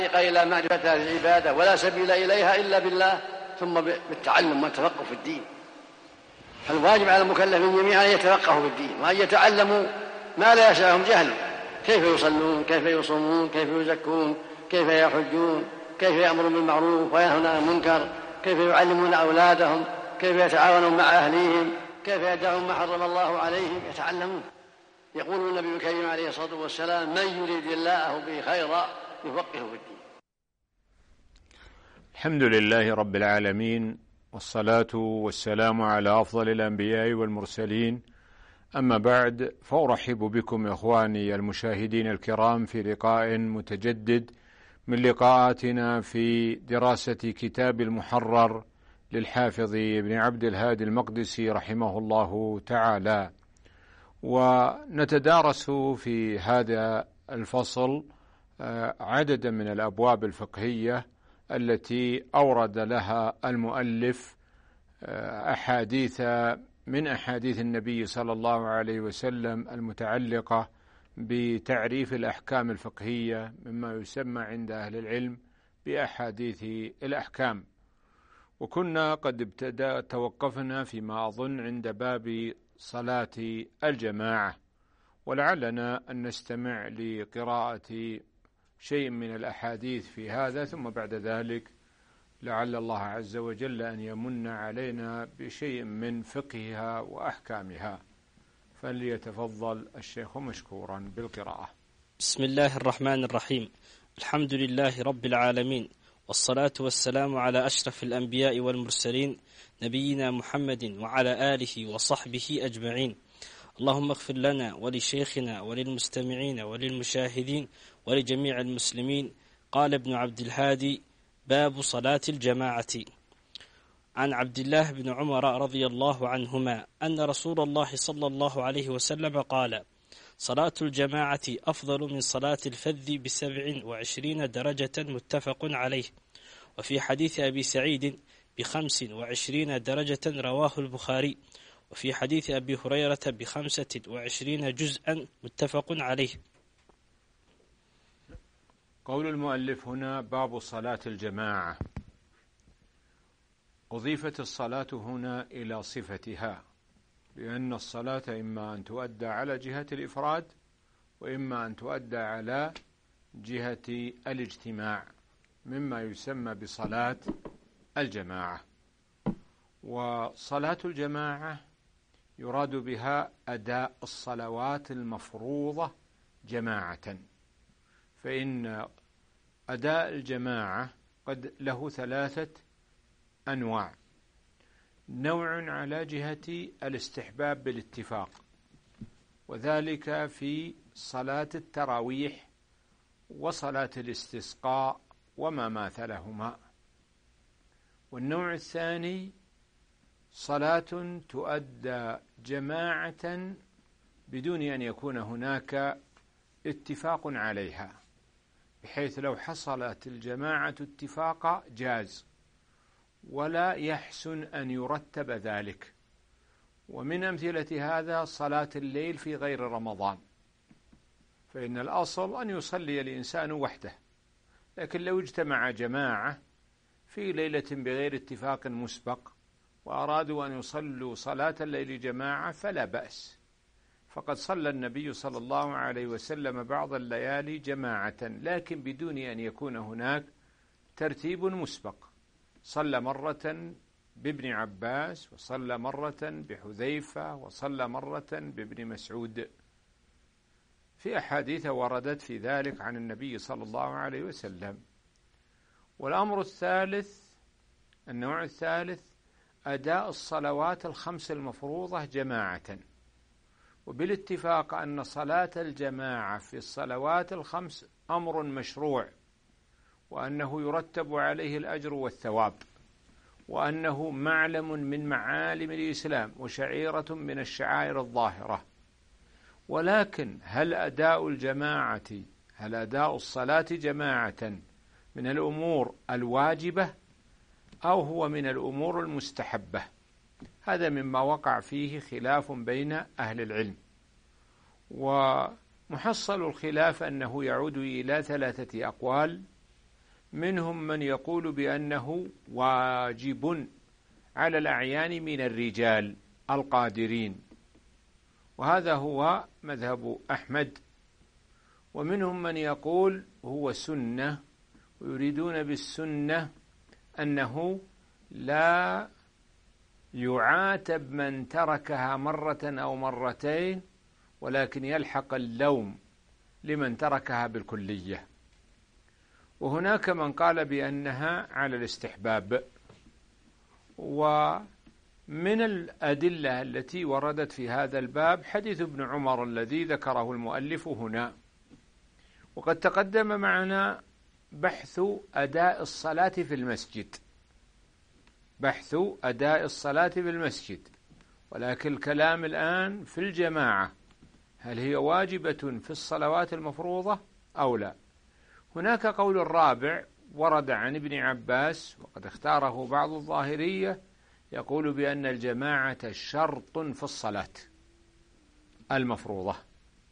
إلى معرفة هذه العبادة ولا سبيل إليها إلا بالله، ثم بالتعلم والتفقه في الدين. فالواجب على المكلفين جميعا أن يتفقهوا في الدين وأن يتعلموا ما لا يسعهم جهله، كيف يصلون، كيف يصومون، كيف يزكون، كيف يحجون، كيف يأمرون بالمعروف وينهون عن المنكر، كيف يعلمون أولادهم، كيف يتعاونون مع أهليهم، كيف يدعون ما حرم الله عليهم، يتعلمون. يقول النبي الكريم عليه الصلاة والسلام: من يريد الله به خيرا يفقهه في الدين. الحمد لله رب العالمين، والصلاة والسلام على أفضل الأنبياء والمرسلين، أما بعد، فأرحب بكم إخواني المشاهدين الكرام في لقاء متجدد من لقاءاتنا في دراسة كتاب المحرر للحافظ ابن عبد الهادي المقدسي رحمه الله تعالى. ونتدارس في هذا الفصل عددا من الأبواب الفقهية التي أورد لها المؤلف أحاديث من أحاديث النبي صلى الله عليه وسلم المتعلقة بتعريف الأحكام الفقهية، مما يسمى عند أهل العلم بأحاديث الأحكام. وكنا قد توقفنا فيما أظن عند باب صلاة الجماعة، ولعلنا أن نستمع لقراءة شيء من الأحاديث في هذا، ثم بعد ذلك لعل الله عز وجل أن يمن علينا بشيء من فقهها وأحكامها. فليتفضل الشيخ مشكورا بالقراءة. بسم الله الرحمن الرحيم. الحمد لله رب العالمين، والصلاة والسلام على أشرف الأنبياء والمرسلين، نبينا محمد وعلى آله وصحبه أجمعين. اللهم اغفر لنا ولشيخنا وللمستمعين وللمشاهدين ولجميع المسلمين. قال ابن عبد الهادي: باب صلاة الجماعة. عن عبد الله بن عمر رضي الله عنهما أن رسول الله صلى الله عليه وسلم قال: صلاة الجماعة أفضل من صلاة الفذ ب27 درجة، متفق عليه. وفي حديث أبي سعيد ب25 درجة، رواه البخاري. وفي حديث أبي هريرة ب25 جزءا، متفق عليه. قول المؤلف هنا: باب صلاة الجماعة. أضيفت الصلاة هنا إلى صفتها، لأن الصلاة إما أن تؤدى على جهة الإفراد، وإما أن تؤدى على جهة الاجتماع، مما يسمى بصلاة الجماعة. وصلاة الجماعة يراد بها أداء الصلوات المفروضة جماعة، فإن أداء الجماعة قد له 3 أنواع: نوع على جهة الاستحباب بالاتفاق، وذلك في صلاة التراويح وصلاة الاستسقاء وما ماثلهما. والنوع الثاني صلاة تؤدى جماعة بدون أن يكون هناك اتفاق عليها، بحيث لو حصلت الجماعة اتفاقا جاز، ولا يحسن أن يرتب ذلك. ومن أمثلة هذا صلاة الليل في غير رمضان، فإن الأصل أن يصلي الإنسان وحده، لكن لو اجتمع جماعة في ليلة بغير اتفاق مسبق وأرادوا أن يصلوا صلاة الليل جماعة فلا بأس. فقد صلى النبي صلى الله عليه وسلم بعض الليالي جماعة، لكن بدون أن يكون هناك ترتيب مسبق. صلى مرة بابن عباس، وصلى مرة بحذيفة، وصلى مرة بابن مسعود، في أحاديث وردت في ذلك عن النبي صلى الله عليه وسلم. والأمر الثالث، النوع الثالث، أداء الصلوات الخمس المفروضة جماعة، وبالاتفاق أن صلاة الجماعة في الصلوات الخمس أمر مشروع، وأنه يرتب عليه الأجر والثواب، وأنه معلم من معالم الإسلام وشعيرة من الشعائر الظاهرة. ولكن هل أداء الصلاة جماعة من الأمور الواجبة أو هو من الأمور المستحبة؟ هذا مما وقع فيه خلاف بين أهل العلم. ومحصل الخلاف أنه يعود إلى 3 أقوال منهم من يقول بأنه واجب على الأعيان من الرجال القادرين، وهذا هو مذهب أحمد. ومنهم من يقول هو سنة، ويريدون بالسنة أنه لا يعاتب من تركها مرة أو مرتين، ولكن يلحق اللوم لمن تركها بالكلية. وهناك من قال بأنها على الاستحباب. ومن الأدلة التي وردت في هذا الباب حديث ابن عمر الذي ذكره المؤلف هنا. وقد تقدم معنا بحث أداء الصلاة في المسجد، بحث أداء الصلاة في المسجد، ولكن الكلام الآن في الجماعة، هل هي واجبة في الصلوات المفروضة أو لا؟ هناك قول الرابع ورد عن ابن عباس، وقد اختاره بعض الظاهرية، يقول بأن الجماعة شرط في الصلاة المفروضة.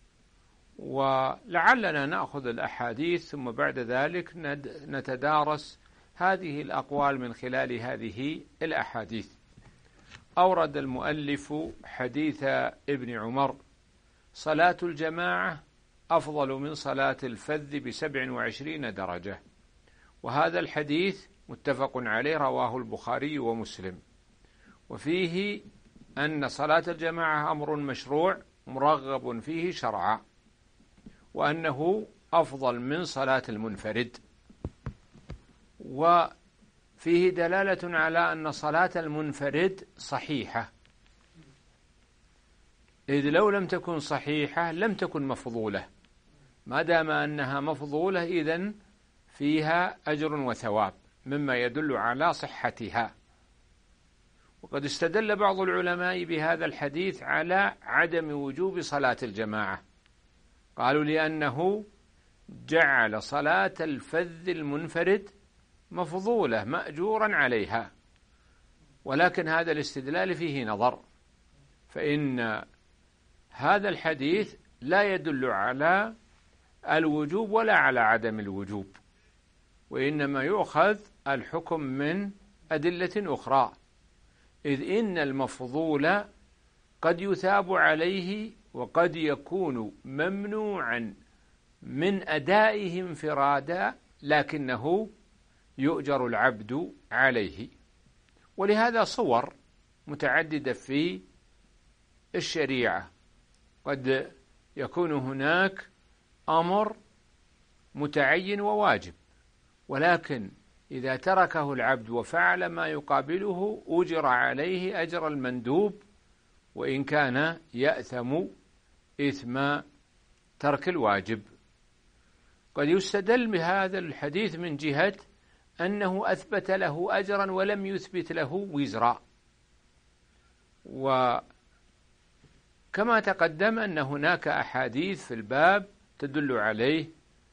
ولعلنا نأخذ الأحاديث ثم بعد ذلك نتدارس هذه الأقوال من خلال هذه الأحاديث. أورد المؤلف حديث ابن عمر: صلاة الجماعة أفضل من صلاة الفذ ب27 درجة. وهذا الحديث متفق عليه، رواه البخاري ومسلم، وفيه أن صلاة الجماعة أمر مشروع مرغب فيه شرعا، وأنه أفضل من صلاة المنفرد. وفيه دلالة على أن صلاة المنفرد صحيحة، إذ لو لم تكن صحيحة لم تكن مفضولة. ما دام أنها مفضولة إذن فيها أجر وثواب، مما يدل على صحتها. وقد استدل بعض العلماء بهذا الحديث على عدم وجوب صلاة الجماعة، قالوا لأنه جعل صلاة الفذ المنفرد مفضولة مأجورا عليها. ولكن هذا الاستدلال فيه نظر، فإن هذا الحديث لا يدل على الوجوب ولا على عدم الوجوب، وإنما يؤخذ الحكم من أدلة أخرى، إذ إن المفضول قد يثاب عليه وقد يكون ممنوعا من أدائه انفرادا، لكنه يؤجر العبد عليه. ولهذا صور متعددة في الشريعة، قد يكون هناك أمر متعين وواجب، ولكن إذا تركه العبد وفعل ما يقابله أجر عليه أجر المندوب، وإن كان يأثم إثم ترك الواجب. قد يستدل بهذا الحديث من جهة أنه أثبت له أجرا ولم يثبت له وزرا، وكما تقدم أن هناك أحاديث في الباب تدل عليه.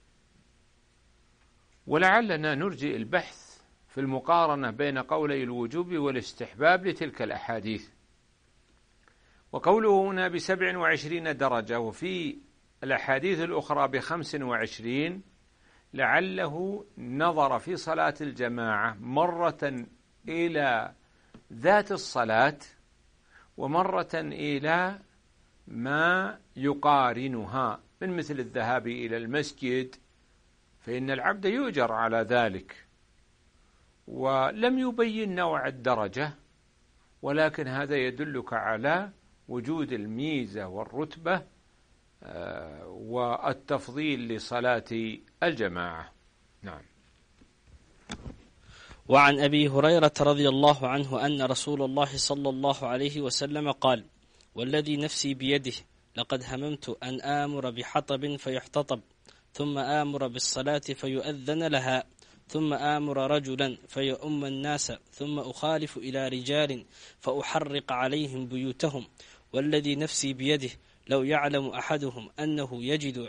ولعلنا نرجئ البحث في المقارنة بين قولي الوجوب والاستحباب لتلك الأحاديث. وقوله هنا ب27 درجة وفي الأحاديث الأخرى ب25، لعله نظر في صلاة الجماعة مرة إلى ذات الصلاة ومرة إلى ما يقارنها، من مثل الذهاب إلى المسجد، فإن العبد يؤجر على ذلك. ولم يبين نوع الدرجة، ولكن هذا يدلك على وجود الميزة والرتبة والتفضيل لصلاة الجماعة. نعم. وعن أبي هريرة رضي الله عنه أن رسول الله صلى الله عليه وسلم قال: والذي نفسي بيده لقد هممت أن آمر بحطب فيحتطب، ثم آمر بالصلاة فيؤذن لها، ثم آمر رجلا فيؤم الناس، ثم أخالف إلى رجال فأحرق عليهم بيوتهم، والذي نفسي بيده لو يعلم أحدهم أنه يجد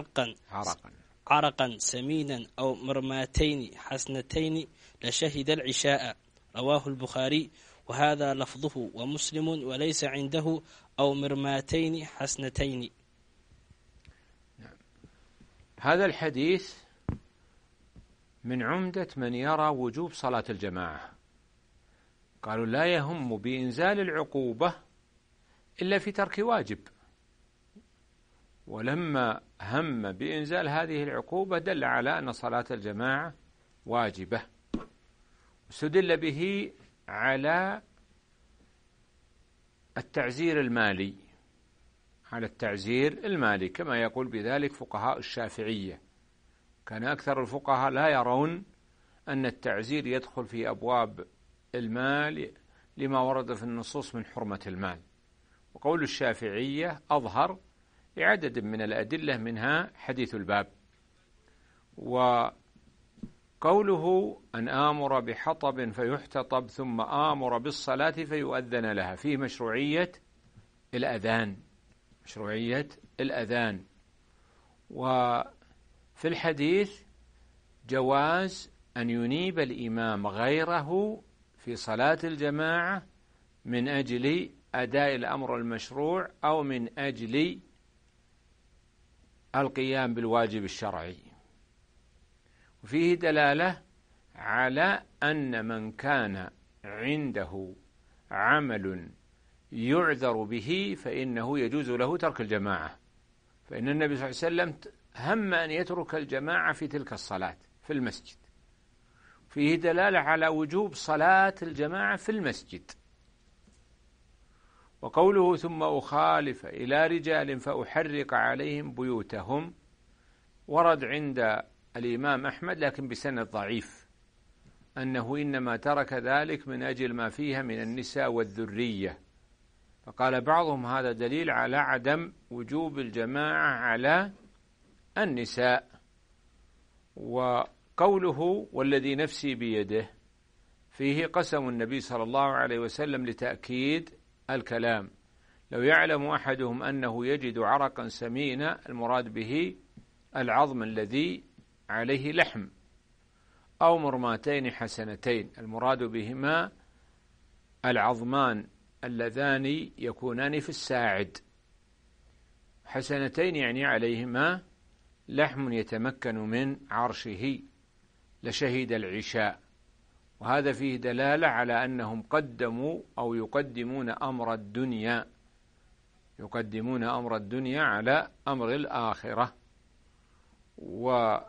عرقا سمينا أو مرماتين حسنتين لشهد العشاء. رواه البخاري، وهذا لفظه، ومسلم وليس عنده أو مرماتين حسنتين. هذا الحديث من عمدة من يرى وجوب صلاة الجماعة. قالوا لا يهم بإنزال العقوبة إلا في ترك واجب، ولما هم بإنزال هذه العقوبة دل على أن صلاة الجماعة واجبة، واستدل به على التعزير المالي، كما يقول بذلك فقهاء الشافعية. كان أكثر الفقهاء لا يرون أن التعزير يدخل في أبواب المال لما ورد في النصوص من حرمة المال، وقول الشافعية أظهر لعدد من الأدلة منها حديث الباب. وقوله أن آمر بحطب فيحتطب ثم آمر بالصلاة فيؤذن لها فيه مشروعية الأذان. وفي الحديث جواز أن ينيب الإمام غيره في صلاة الجماعة من أجل أداء الأمر المشروع أو من أجل القيام بالواجب الشرعي. وفيه دلالة على أن من كان عنده عمل يعذر به فإنه يجوز له ترك الجماعة، فإن النبي صلى الله عليه وسلم هم أن يترك الجماعة في تلك الصلاة في المسجد. فيه دلالة على وجوب صلاة الجماعة في المسجد. وقوله ثم أخالف إلى رجال فأحرق عليهم بيوتهم ورد عند الإمام أحمد لكن بسند ضعيف أنه إنما ترك ذلك من أجل ما فيها من النساء والذرية، فقال بعضهم هذا دليل على عدم وجوب الجماعة على النساء. وقوله والذي نفسي بيده فيه قسم النبي صلى الله عليه وسلم لتأكيد الكلام. لو يعلم أحدهم أنه يجد عرقا سمينا، المراد به العظم الذي عليه لحم، أو مرماتين حسنتين، المراد بهما العظمان اللذان يكونان في الساعد، حسنتين يعني عليهما لحم يتمكن من عرشه، لشهد العشاء. وهذا فيه دلالة على أنهم قدموا أو يقدمون أمر الدنيا على أمر الآخرة. وهذا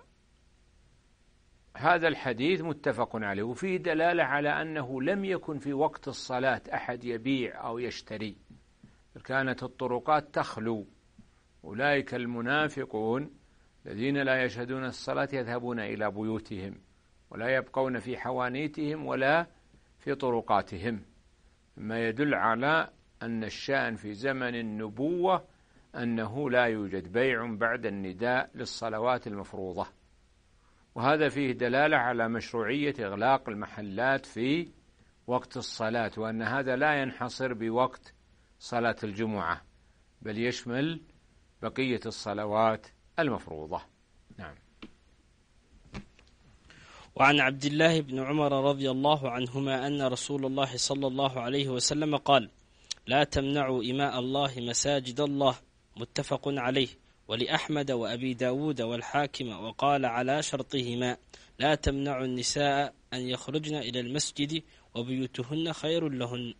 الحديث متفق عليه. وفيه دلالة على أنه لم يكن في وقت الصلاة أحد يبيع أو يشتري، كانت الطرقات تخلو. أولئك المنافقون الذين لا يشهدون الصلاة يذهبون إلى بيوتهم ولا يبقون في حوانيتهم ولا في طرقاتهم، مما يدل على أن الشأن في زمن النبوة أنه لا يوجد بيع بعد النداء للصلوات المفروضة. وهذا فيه دلالة على مشروعية إغلاق المحلات في وقت الصلاة، وأن هذا لا ينحصر بوقت صلاة الجمعة بل يشمل بقية الصلوات المفروضة. نعم. وعن عبد الله بن عمر رضي الله عنهما أن رسول الله صلى الله عليه وسلم قال: لا تمنعوا إماء الله مساجد الله، متفق عليه. ولأحمد وأبي داود والحاكم وقال على شرطهما: لا تمنعوا النساء أن يخرجن إلى المسجد وبيوتهن خير لهن.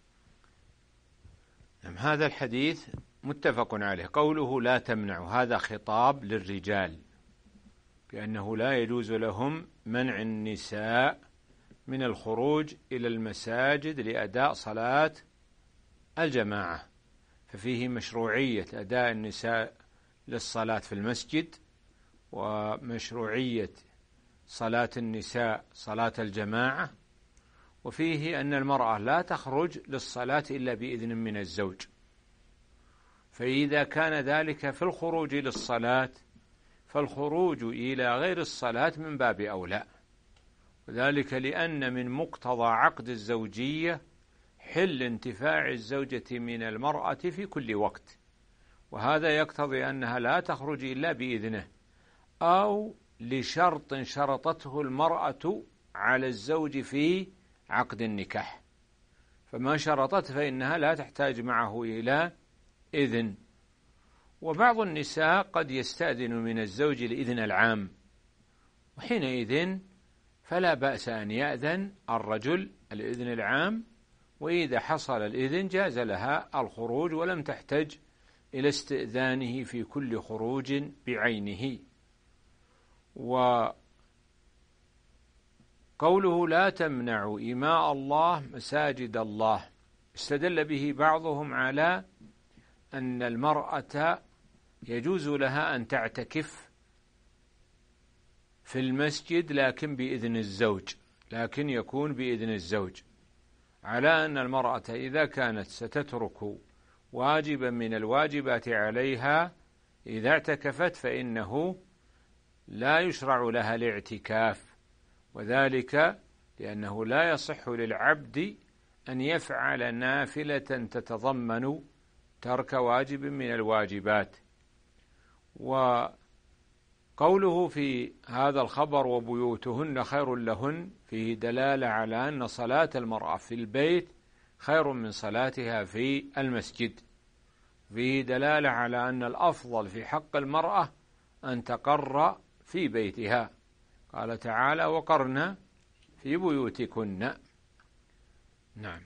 هذا الحديث متفق عليه. قوله لا تمنعوا هذا خطاب للرجال بأنه لا يجوز لهم منع النساء من الخروج إلى المساجد لأداء صلاة الجماعة، ففيه مشروعية أداء النساء للصلاة في المسجد، ومشروعية صلاة النساء صلاة الجماعة، وفيه أن المرأة لا تخرج للصلاة إلا بإذن من الزوج. فإذا كان ذلك في الخروج للصلاة فالخروج إلى غير الصلاة من باب أولى، وذلك لأن من مقتضى عقد الزوجية حل انتفاع الزوجة من المرأة في كل وقت، وهذا يقتضي أنها لا تخرج إلا بإذنه أو لشرط شرطته المرأة على الزوج في عقد النكاح، فما شرطت فإنها لا تحتاج معه إلى إذن. وبعض النساء قد يستأذن من الزوج الإذن العام، وحينئذ فلا بأس أن يأذن الرجل الإذن العام، وإذا حصل الإذن جاز لها الخروج ولم تحتج إلى استئذانه في كل خروج بعينه. وقوله لا تمنعوا إماء الله مساجد الله استدل به بعضهم على أن المرأة يجوز لها أن تعتكف في المسجد لكن بإذن الزوج، لكن يكون بإذن الزوج، على أن المرأة إذا كانت ستترك واجبا من الواجبات عليها إذا اعتكفت فإنه لا يشرع لها الاعتكاف، وذلك لأنه لا يصح للعبد أن يفعل نافلة تتضمن ترك واجب من الواجبات. وقوله في هذا الخبر وبيوتهن خير لهن فيه دلالة على أن صلاة المرأة في البيت خير من صلاتها في المسجد، فيه دلالة على أن الأفضل في حق المرأة أن تقر في بيتها، قال تعالى وقرن في بيوتكن. نعم.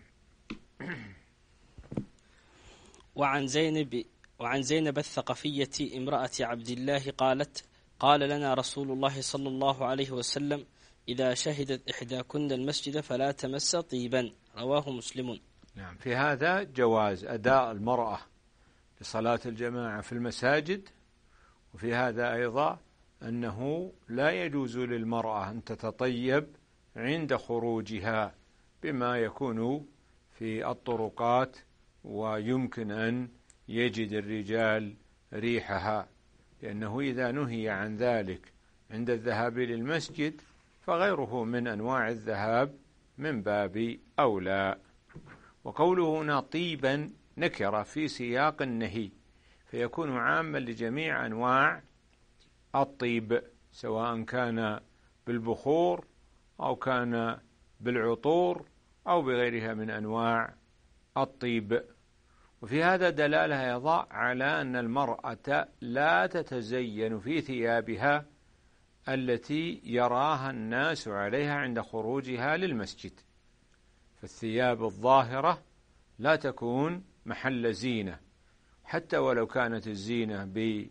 وعن زينب الثقفية امرأة عبد الله قالت قال لنا رسول الله صلى الله عليه وسلم إذا شهدت إحداكن المسجد فلا تمس طيبا، رواه مسلم. نعم. في هذا جواز أداء المرأة لصلاة الجماعة في المساجد، وفي هذا أيضا أنه لا يجوز للمرأة أن تتطيب عند خروجها بما يكون في الطرقات ويمكن أن يجد الرجال ريحها، لأنه إذا نهي عن ذلك عند الذهاب للمسجد فغيره من أنواع الذهاب من باب أولى. وقوله هنا طيبا نكرة في سياق النهي، فيكون عاما لجميع أنواع الطيب سواء كان بالبخور أو كان بالعطور أو بغيرها من أنواع الطيب. وفي هذا دلالة أيضا على أن المرأة لا تتزين في ثيابها التي يراها الناس عليها عند خروجها للمسجد، فالثياب الظاهرة لا تكون محل زينة، حتى ولو كانت الزينة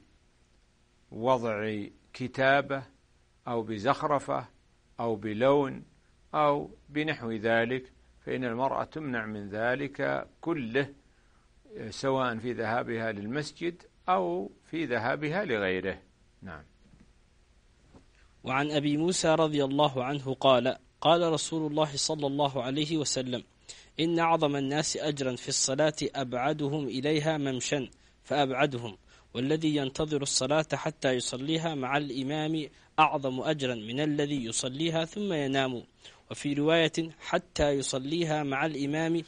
بوضع كتابة أو بزخرفة أو بلون أو بنحو ذلك، فإن المرأة تمنع من ذلك كله سواء في ذهابها للمسجد أو في ذهابها لغيره. نعم. وعن أبي موسى رضي الله عنه قال قال رسول الله صلى الله عليه وسلم إن أعظم الناس أجرا في الصلاة أبعدهم إليها ممشا فأبعدهم، والذي ينتظر الصلاة حتى يصليها مع الإمام أعظم أجرا من الذي يصليها ثم ينام. وفي رواية حتى يصليها مع الإمام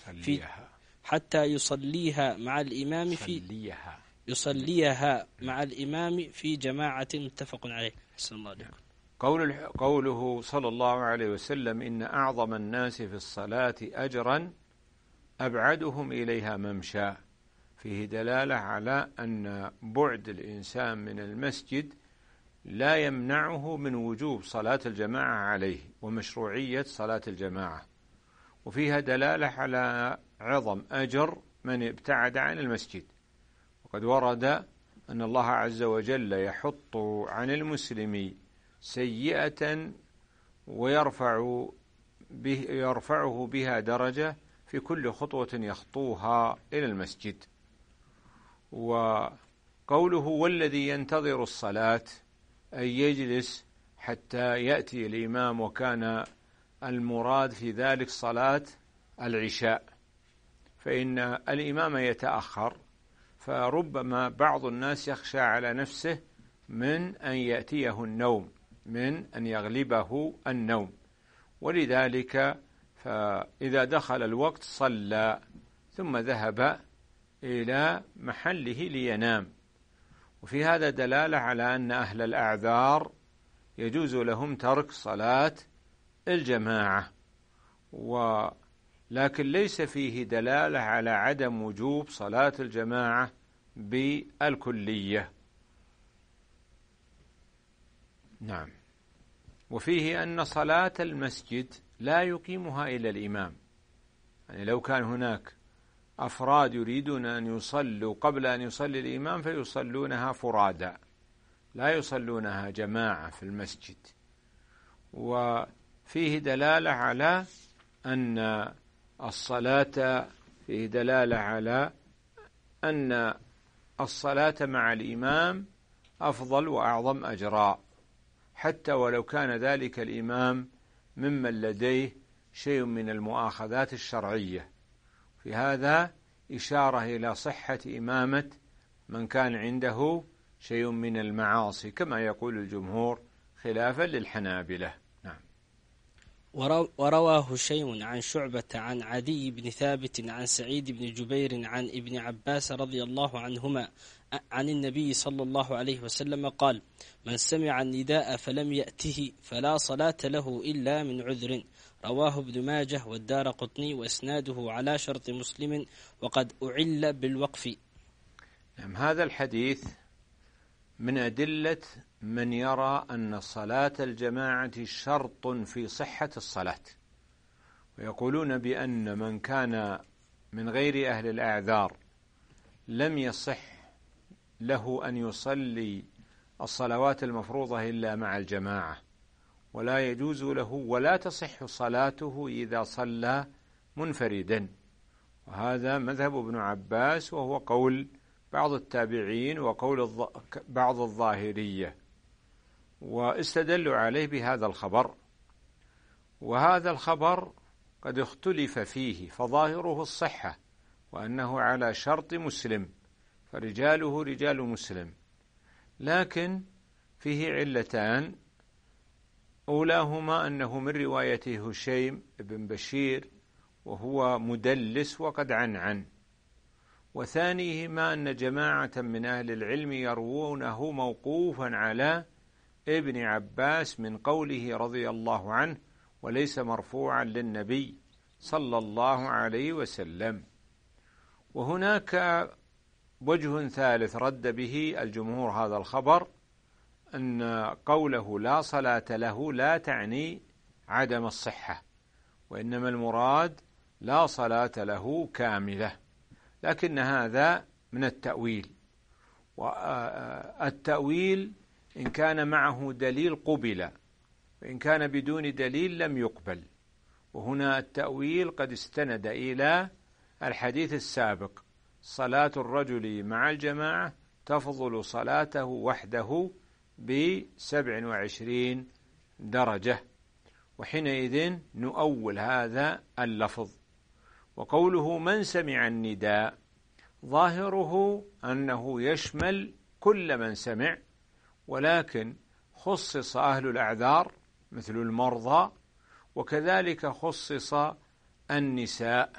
في جماعة متفق عليه. حسن الله عليكم. قوله صلى الله عليه وسلم إن أعظم الناس في الصلاة أجرا أبعدهم إليها ممشى، فيه دلالة على أن بعد الإنسان من المسجد لا يمنعه من وجوب صلاة الجماعة عليه ومشروعية صلاة الجماعة، وفيها دلالة على عظم أجر من ابتعد عن المسجد. وقد ورد أن الله عز وجل يحط عن المسلم سيئة ويرفعه بها درجة في كل خطوة يخطوها إلى المسجد. وقوله والذي ينتظر الصلاة أي يجلس حتى يأتي الإمام، وكان المراد في ذلك صلاة العشاء، فإن الإمام يتأخر، فربما بعض الناس يخشى على نفسه من أن يأتيه النوم، من أن يغلبه النوم، ولذلك فإذا دخل الوقت صلى ثم ذهب إلى محله لينام. وفي هذا دلالة على أن أهل الأعذار يجوز لهم ترك صلاة الجماعة، لكن ليس فيه دلالة على عدم وجوب صلاة الجماعة بالكلية. نعم. وفيه أن صلاة المسجد لا يقيمها إلا الإمام، يعني لو كان هناك أفراد يريدون أن يصلوا قبل أن يصلي الإمام فيصلونها فرادا، لا يصلونها جماعة في المسجد. وفيه دلالة على أن الصلاة أن الصلاة مع الإمام أفضل وأعظم أجراء، حتى ولو كان ذلك الإمام ممن لديه شيء من المؤاخذات الشرعية. في هذا إشارة إلى صحة إمامة من كان عنده شيء من المعاصي كما يقول الجمهور خلافا للحنابلة. نعم. وروى هشيم عن شعبة عن عدي بن ثابت عن سعيد بن جبير عن ابن عباس رضي الله عنهما عن النبي صلى الله عليه وسلم قال: من سمع النداء فلم يأته فلا صلاة له إلا من عذر. رواه ابن ماجه والدارقطني وإسناده على شرط مسلم وقد أعل بالوقف. هذا الحديث من أدلة من يرى أن صلاة الجماعة شرط في صحة الصلاة، ويقولون بأن من كان من غير أهل الأعذار لم يصح له أن يصلي الصلوات المفروضة إلا مع الجماعة، ولا يجوز له ولا تصح صلاته إذا صلى منفردا. وهذا مذهب ابن عباس، وهو قول بعض التابعين وقول بعض الظاهرية، واستدلوا عليه بهذا الخبر. وهذا الخبر قد اختلف فيه، فظاهره الصحة وأنه على شرط مسلم، فرجاله رجال مسلم، لكن فيه علتان: أولاهما أنه من رواية هشيم بن بشير وهو مدلس وقد عنعن، وثانيهما أن جماعة من أهل العلم يروونه موقوفا على ابن عباس من قوله رضي الله عنه وليس مرفوعا للنبي صلى الله عليه وسلم. وهناك وجه ثالث رد به الجمهور هذا الخبر، أن قوله لا صلاة له لا تعني عدم الصحة، وإنما المراد لا صلاة له كاملة، لكن هذا من التأويل، والتأويل إن كان معه دليل قبل، وإن كان بدون دليل لم يقبل. وهنا التأويل قد استند إلى الحديث السابق: صلاة الرجل مع الجماعة تفضل صلاته وحده ب27 درجة، وحينئذ نؤول هذا اللفظ. وقوله من سمع النداء ظاهره أنه يشمل كل من سمع، ولكن خصص أهل الأعذار مثل المرضى، وكذلك خصص النساء.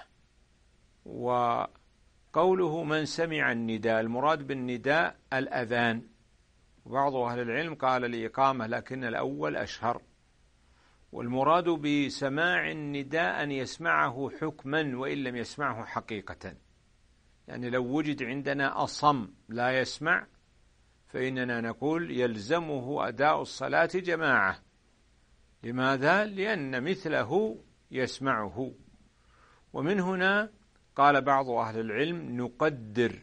وقوله من سمع النداء المراد بالنداء الأذان، وبعض أهل العلم قال الإقامة، لكن الأول أشهر. والمراد بسماع النداء أن يسمعه حكما وإن لم يسمعه حقيقة، يعني لو وجد عندنا أصم لا يسمع فإننا نقول يلزمه أداء الصلاة جماعة. لماذا؟ لأن مثله يسمعه. ومن هنا قال بعض أهل العلم نقدر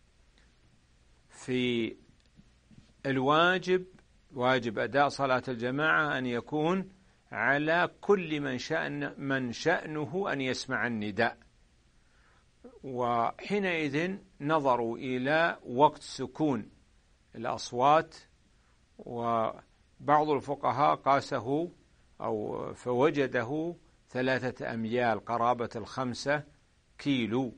في الواجب، واجب أداء صلاة الجماعة، أن يكون على كل من شأنه أن يسمع النداء. وحينئذ نظروا إلى وقت سكون الأصوات، وبعض الفقهاء قاسه أو فوجده 3 أميال قرابة 5 كيلو.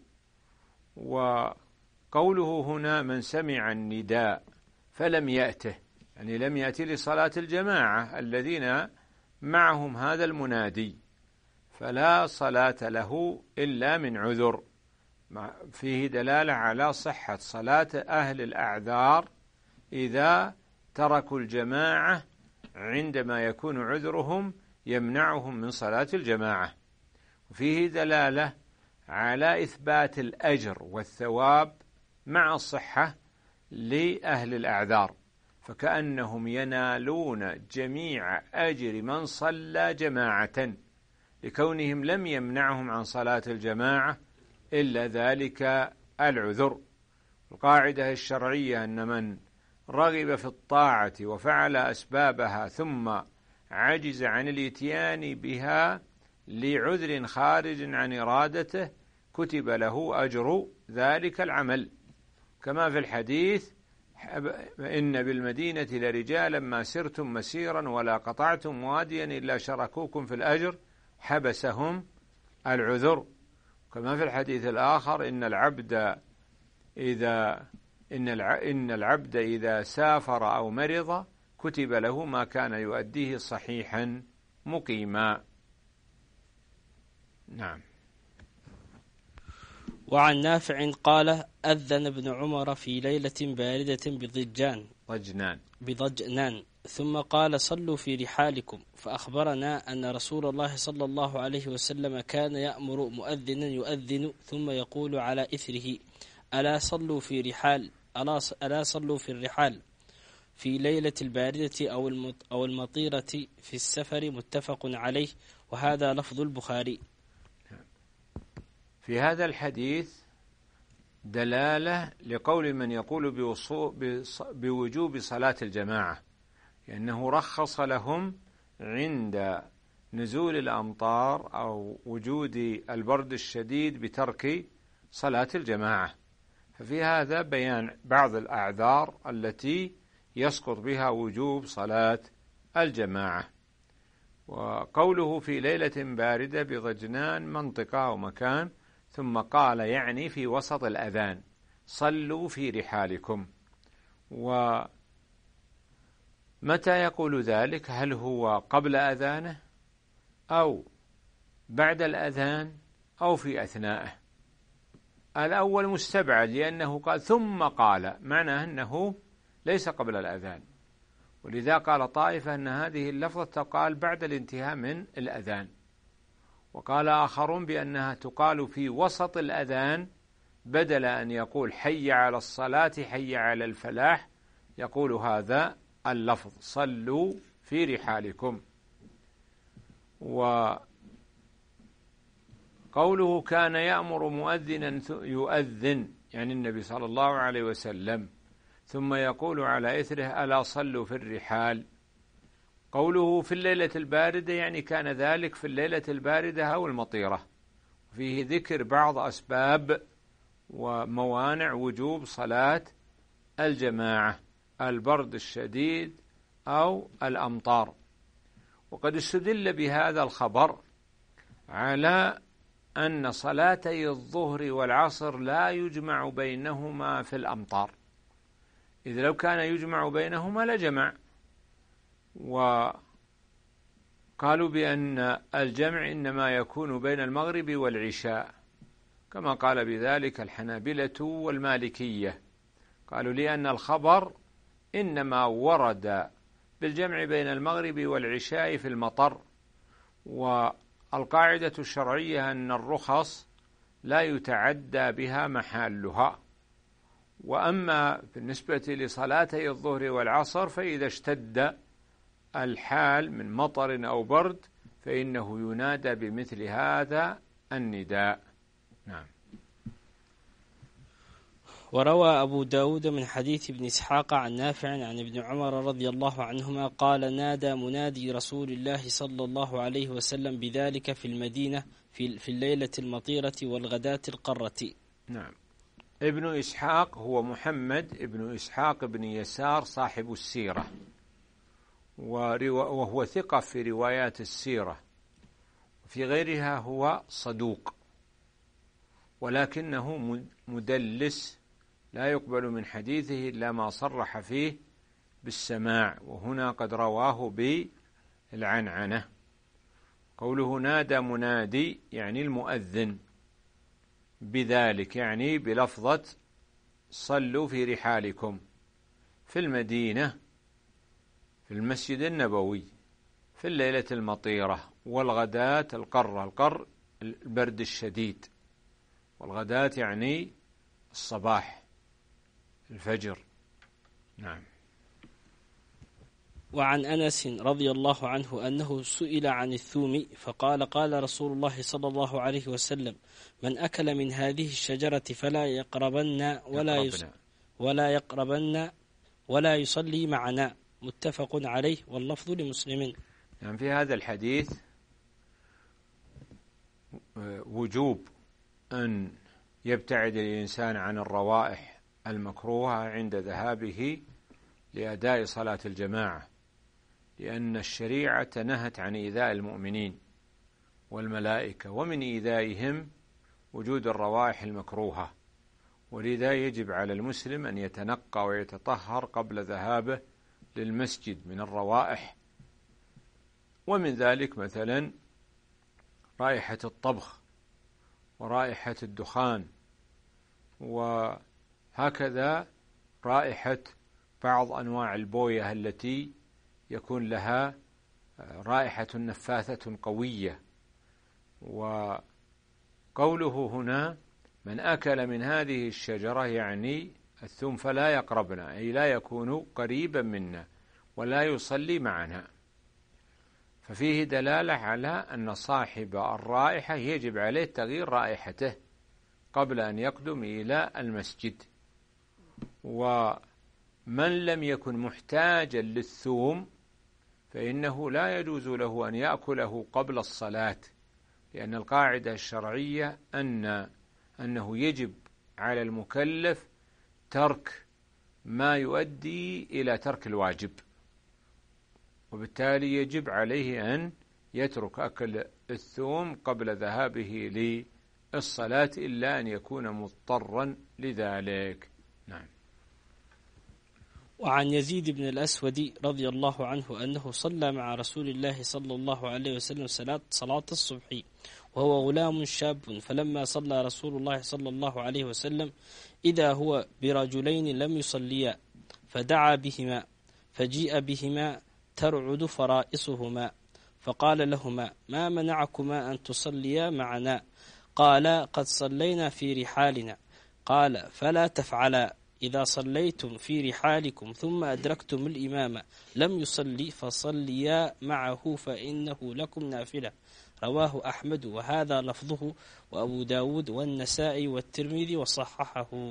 وقوله هنا من سمع النداء فلم يأته، يعني لم يأتي لصلاة الجماعة الذين معهم هذا المنادي، فلا صلاة له إلا من عذر. فيه دلالة على صحة صلاة أهل الأعذار إذا تركوا الجماعة عندما يكون عذرهم يمنعهم من صلاة الجماعة. وفيه دلالة على إثبات الأجر والثواب مع الصحة لأهل الأعذار، فكأنهم ينالون جميع أجر من صلى جماعة، لكونهم لم يمنعهم عن صلاة الجماعة إلا ذلك العذر. القاعدة الشرعية أن من رغب في الطاعة وفعل أسبابها ثم عجز عن الإتيان بها لعذر خارج عن إرادته كتب له أجر ذلك العمل، كما في الحديث: إن بالمدينة لرجالا ما سرتم مسيرا ولا قطعتم واديا إلا شركوكم في الأجر حبسهم العذر. كما في الحديث الآخر: إن العبد إذا سافر أو مرض كتب له ما كان يؤديه صحيحا مقيما. نعم. وعن نافع قال: أذن ابن عمر في ليلة باردة بضجنان ثم قال: صلوا في رحالكم، فأخبرنا أن رسول الله صلى الله عليه وسلم كان يأمر مؤذنا يؤذن ثم يقول على إثره: ألا صلوا في الرحال في ليلة الباردة أو المطيرة في السفر، متفق عليه، وهذا لفظ البخاري. في هذا الحديث دلالة لقول من يقول بوجوب صلاة الجماعة، لأنه رخص لهم عند نزول الأمطار أو وجود البرد الشديد بترك صلاة الجماعة. ففي هذا بيان بعض الأعذار التي يسقط بها وجوب صلاة الجماعة. وقوله في ليلة باردة بضجنان منطقة ومكان، ثم قال يعني في وسط الأذان: صلوا في رحالكم. ومتى يقول ذلك؟ هل هو قبل أذانه أو بعد الأذان أو في أثنائه؟ الأول مستبعد، لأنه قال ثم قال، معناه أنه ليس قبل الأذان، ولذا قال طائفة أن هذه اللفظة تقال بعد الانتهاء من الأذان، وقال آخرون بأنها تقال في وسط الأذان، بدل أن يقول حي على الصلاة حي على الفلاح يقول هذا اللفظ: صلوا في رحالكم. وقوله كان يأمر مؤذنا يؤذن، يعني النبي صلى الله عليه وسلم، ثم يقول على إثره: ألا صلوا في الرحال. قوله في الليلة الباردة يعني كان ذلك في الليلة الباردة أو المطيرة، فيه ذكر بعض أسباب وموانع وجوب صلاة الجماعة: البرد الشديد أو الأمطار. وقد استدل بهذا الخبر على أن صلاتي الظهر والعصر لا يجمع بينهما في الأمطار، إذ لو كان يجمع بينهما لجمع. وقالوا بأن الجمع إنما يكون بين المغرب والعشاء، كما قال بذلك الحنابلة والمالكية، قالوا لأن الخبر إنما ورد بالجمع بين المغرب والعشاء في المطر، والقاعدة الشرعية أن الرخص لا يتعدى بها محلها. وأما بالنسبة لصلاتي الظهر والعصر فإذا اشتد الحال من مطر أو برد فإنه ينادى بمثل هذا النداء. نعم. وروى أبو داود من حديث ابن إسحاق عن نافع عن ابن عمر رضي الله عنهما قال: نادى منادي رسول الله صلى الله عليه وسلم بذلك في المدينة في الليلة المطيرة والغداة القرة. نعم. ابن إسحاق هو محمد ابن إسحاق بن يسار صاحب السيرة، وهو ثقة في روايات السيرة، في غيرها هو صدوق، ولكنه مدلس لا يقبل من حديثه إلا ما صرح فيه بالسماع، وهنا قد رواه بالعنعنة. قوله نادى منادي يعني المؤذن بذلك، يعني بلفظة صلوا في رحالكم، في المدينة في المسجد النبوي في الليلة المطيرة والغداة القر البرد الشديد، والغداة يعني الصباح الفجر. نعم. وعن أنس رضي الله عنه أنه سئل عن الثوم فقال قال رسول الله صلى الله عليه وسلم من أكل من هذه الشجرة فلا يقربن ولا يصلي معنا. متفق عليه واللفظ لمسلم. يعني في هذا الحديث وجوب أن يبتعد الإنسان عن الروائح المكروهة عند ذهابه لأداء صلاة الجماعة، لأن الشريعة نهت عن إيذاء المؤمنين والملائكة، ومن إيذائهم وجود الروائح المكروهة، ولذا يجب على المسلم أن يتنقى ويتطهر قبل ذهابه للمسجد من الروائح. ومن ذلك مثلا رائحة الطبخ ورائحة الدخان، وهكذا رائحة بعض أنواع البوية التي يكون لها رائحة نفاثة قوية. وقوله هنا من أكل من هذه الشجرة يعني الثوم فلا يقربنا، أي لا يكون قريبا منا ولا يصلي معنا. ففيه دلالة على أن صاحب الرائحة يجب عليه تغيير رائحته قبل أن يقدم إلى المسجد. ومن لم يكن محتاجا للثوم فإنه لا يجوز له أن يأكله قبل الصلاة، لأن القاعدة الشرعية أنه يجب على المكلف ترك ما يؤدي إلى ترك الواجب، وبالتالي يجب عليه أن يترك أكل الثوم قبل ذهابه للصلاة إلا أن يكون مضطرا لذلك. نعم. وعن يزيد بن الأسود رضي الله عنه أنه صلى مع رسول الله صلى الله عليه وسلم صلاة الصبح وهو غلام شاب، فلما صلى رسول الله صلى الله عليه وسلم إذا هو برجلين لم يصليا فدعا بهما فجيء بهما ترعد فرائصهما فقال لهما ما منعكما أن تصليا معنا؟ قال قد صلينا في رحالنا. قال فلا تفعلا، إذا صليتم في رحالكم ثم أدركتم الإمام لم يصلي فصليا معه فإنه لكم نافلة. رواه أحمد وهذا لفظه وأبو داود والنسائي والترمذي وصححه.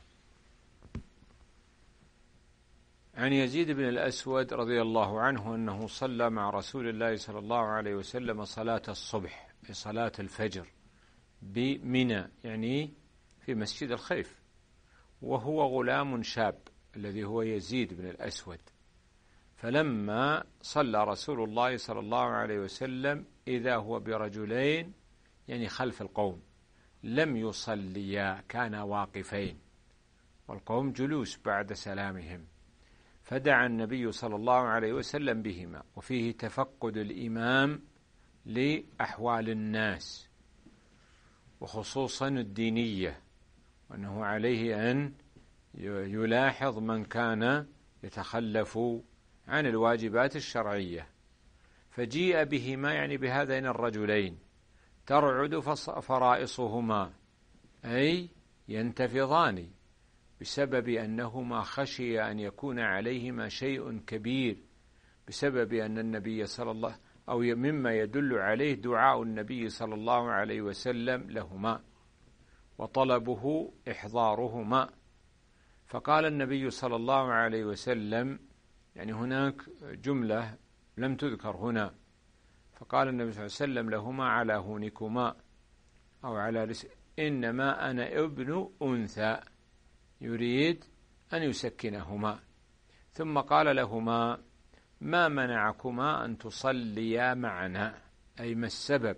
عن يزيد بن الأسود رضي الله عنه أنه صلى مع رسول الله صلى الله عليه وسلم صلاة الصبح في صلاة الفجر بمنى، يعني في مسجد الخيف، وهو غلام شاب الذي هو يزيد بن الأسود. فلما صلى رسول الله صلى الله عليه وسلم إذا هو برجلين يعني خلف القوم لم يصليا، كانا واقفين والقوم جلوس بعد سلامهم، فدعا النبي صلى الله عليه وسلم بهما. وفيه تفقد الإمام لأحوال الناس وخصوصا الدينية، وأنه عليه أن يلاحظ من كان يتخلف عن الواجبات الشرعية. فجيء بهما يعني بهذين الرجلين ترعد فرائصهما أي ينتفضان بسبب أنهما خشي أن يكون عليهما شيء كبير، بسبب أن النبي صلى الله أو مما يدل عليه دعاء النبي صلى الله عليه وسلم لهما وطلبه إحضارهما. فقال النبي صلى الله عليه وسلم، يعني هناك جملة لم تذكر هنا، فقال النبي صلى الله عليه وسلم لهما على هونكما أو على إنما أنا ابن أنثى، يريد أن يسكنهما. ثم قال لهما ما منعكما أن تصليا معنا، أي ما السبب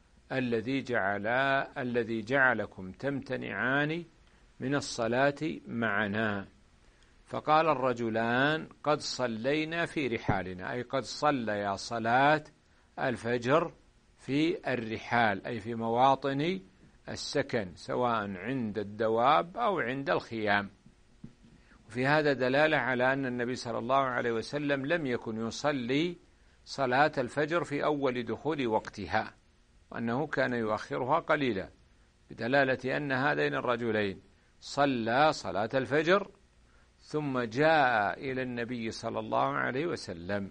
الذي جعلكم تمتنعان من الصلاة معنا؟ فقال الرجلان قد صلينا في رحالنا، أي قد صليا صلاة الفجر في الرحال، أي في مواطن السكن سواء عند الدواب أو عند الخيام. وفي هذا دلالة على أن النبي صلى الله عليه وسلم لم يكن يصلي صلاة الفجر في أول دخول وقتها، وأنه كان يؤخرها قليلا، بدلالة أن هذين الرجلين صلى صلاة الفجر ثم جاء إلى النبي صلى الله عليه وسلم،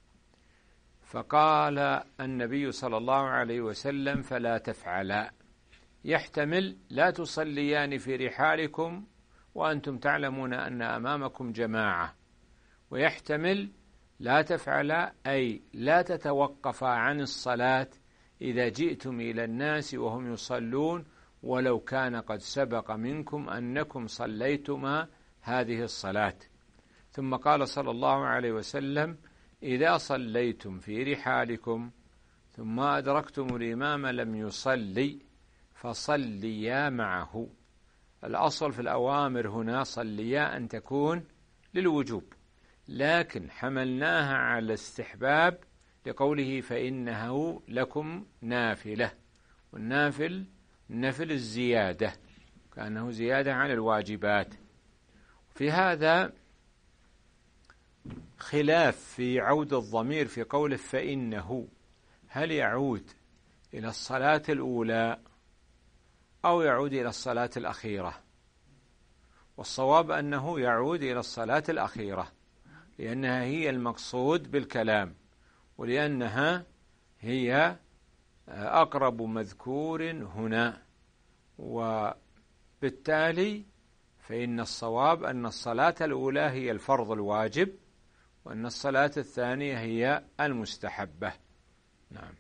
فقال النبي صلى الله عليه وسلم: فلا تفعلا. يحتمل لا تصليان في رحالكم وأنتم تعلمون أن أمامكم جماعة، ويحتمل لا تفعلا أي لا تتوقفا عن الصلاة إذا جئتم إلى الناس وهم يصلون، ولو كان قد سبق منكم أنكم صليتما هذه الصلاة. ثم قال صلى الله عليه وسلم: إذا صليتم في رحالكم ثم أدركتم الإمام لم يصلي فصليا معه. الأصل في الأوامر هنا صليا أن تكون للوجوب، لكن حملناها على الاستحباب لقوله: فإنه لكم نافلة، والنافل نفل الزيادة، كأنه زيادة عن الواجبات. في هذا خلاف في عود الضمير في قوله فإنه، هل يعود إلى الصلاة الأولى أو يعود إلى الصلاة الأخيرة؟ والصواب أنه يعود إلى الصلاة الأخيرة، لأنها هي المقصود بالكلام، ولأنها هي أقرب مذكور هنا، وبالتالي فإن الصواب أن الصلاة الأولى هي الفرض الواجب، وأن الصلاة الثانية هي المستحبة. نعم.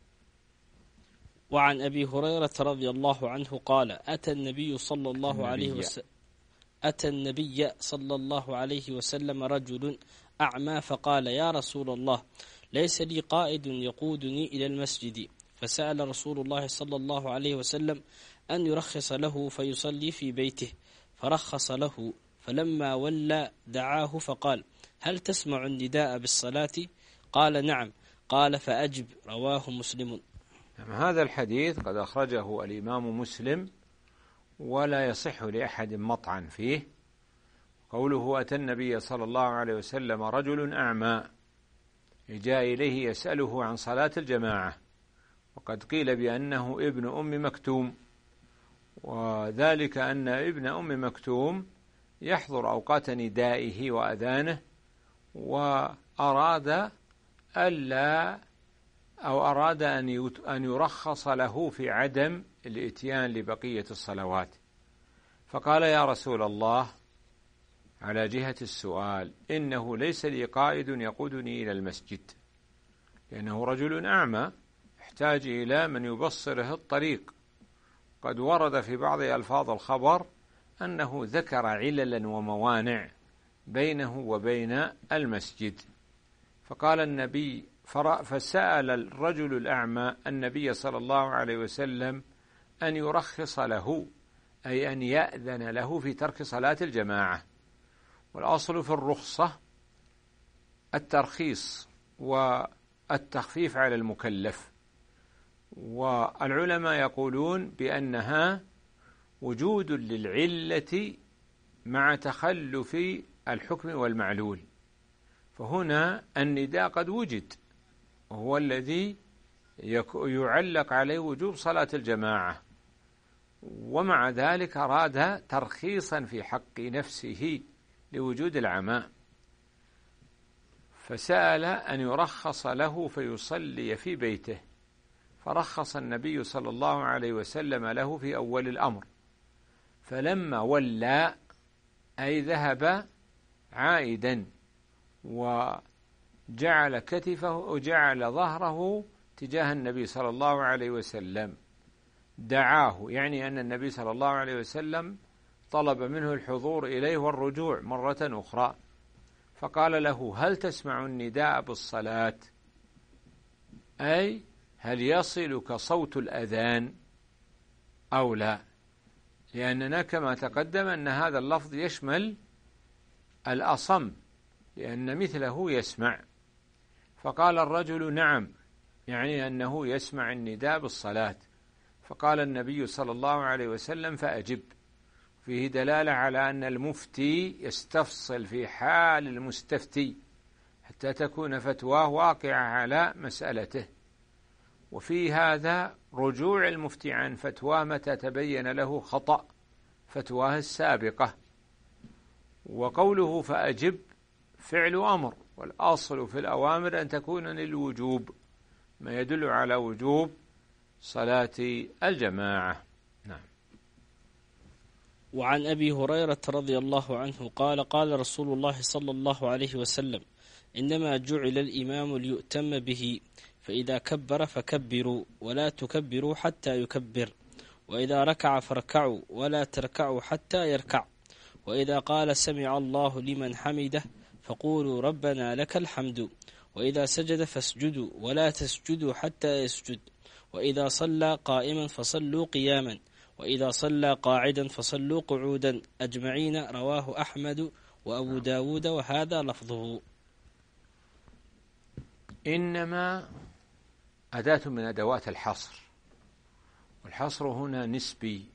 وعن أبي هريرة رضي الله عنه قال: أتى النبي صلى الله عليه وسلم رجل أعمى فقال: يا رسول الله، ليس لي قائد يقودني إلى المسجد، فسأل رسول الله صلى الله عليه وسلم أن يرخص له فيصلي في بيته، فرخص له، فلما ولى دعاه فقال: هل تسمع النداء بالصلاة؟ قال: نعم. قال: فأجب. رواه مسلم. هذا الحديث قد أخرجه الإمام مسلم، ولا يصح لأحد مطعن فيه. قوله: أتى النبي صلى الله عليه وسلم رجل أعمى، جاء إليه يسأله عن صلاة الجماعة، وقد قيل بأنه ابن أم مكتوم، وذلك أن ابن أم مكتوم يحضر أوقات ندائه وأذانه، وأراد أن يرخص له في عدم الإتيان لبقية الصلوات، فقال: يا رسول الله، على جهة السؤال، إنه ليس لي قائد يقودني إلى المسجد، لأنه رجل أعمى يحتاج إلى من يبصره الطريق. قد ورد في بعض ألفاظ الخبر أنه ذكر عللا وموانع بينه وبين المسجد، فقال النبي فسأل الرجل الأعمى النبي صلى الله عليه وسلم أن يرخص له، أي أن يأذن له في ترك صلاة الجماعة. والأصل في الرخصة الترخيص والتخفيف على المكلف، والعلماء يقولون بأنها وجود للعلة مع تخلف الحكم والمعلول. فهنا النداء قد وجد، وهو الذي يعلق عليه وجوب صلاة الجماعة، ومع ذلك أراد ترخيصا في حق نفسه لوجود العماء، فسأل أن يرخص له فيصلي في بيته، فرخص النبي صلى الله عليه وسلم له في أول الأمر، فلما ولى أي ذهب عائدا وجعل كتفه وجعل ظهره تجاه النبي صلى الله عليه وسلم، دعاه، يعني أن النبي صلى الله عليه وسلم طلب منه الحضور إليه والرجوع مرة أخرى، فقال له: هل تسمع النداء بالصلاة؟ أي هل يصلك صوت الأذان أو لا؟ لأننا كما تقدم أن هذا اللفظ يشمل الأصم، لأن مثله يسمع. فقال الرجل: نعم، يعني أنه يسمع النداء بالصلاة. فقال النبي صلى الله عليه وسلم: فأجب. فيه دلالة على أن المفتي يستفصل في حال المستفتي حتى تكون فتواه واقعة على مسألته، وفي هذا رجوع المفتي عن فتواه متى تبين له خطأ فتواه السابقة. وقوله فأجب فعل أمر، والأصل في الأوامر أن تكون للوجوب، ما يدل على وجوب صلاة الجماعة. نعم. وعن أبي هريرة رضي الله عنه قال قال رسول الله صلى الله عليه وسلم: إنما جعل الإمام ليؤتم به، فإذا كبر فكبروا ولا تكبروا حتى يكبر، وإذا ركع فاركعوا ولا تركعوا حتى يركع، وإذا قال سمع الله لمن حمده فقولوا ربنا لك الحمد، وإذا سجد فاسجدوا ولا تسجدوا حتى يسجد، وإذا صلى قائما فصلوا قياما، وإذا صلى قاعدا فصلوا قعودا، أجمعين. رواه أحمد وأبو داود وهذا لفظه. إنما أداة من أدوات الحصر، والحصر هنا نسبي،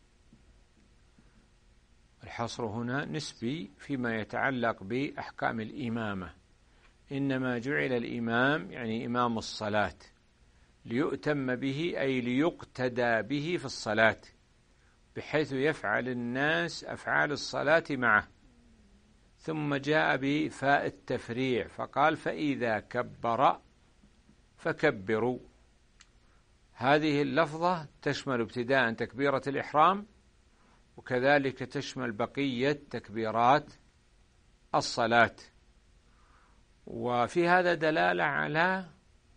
الحصر هنا نسبي فيما يتعلق بأحكام الإمامة. إنما جعل الإمام يعني إمام الصلاة ليؤتم به، أي ليقتدى به في الصلاة، بحيث يفعل الناس أفعال الصلاة معه. ثم جاء بفاء التفريع فقال فإذا كبر فكبروا. هذه اللفظة تشمل ابتداء تكبيرة الإحرام، وكذلك تشمل بقية تكبيرات الصلاة. وفي هذا دلالة على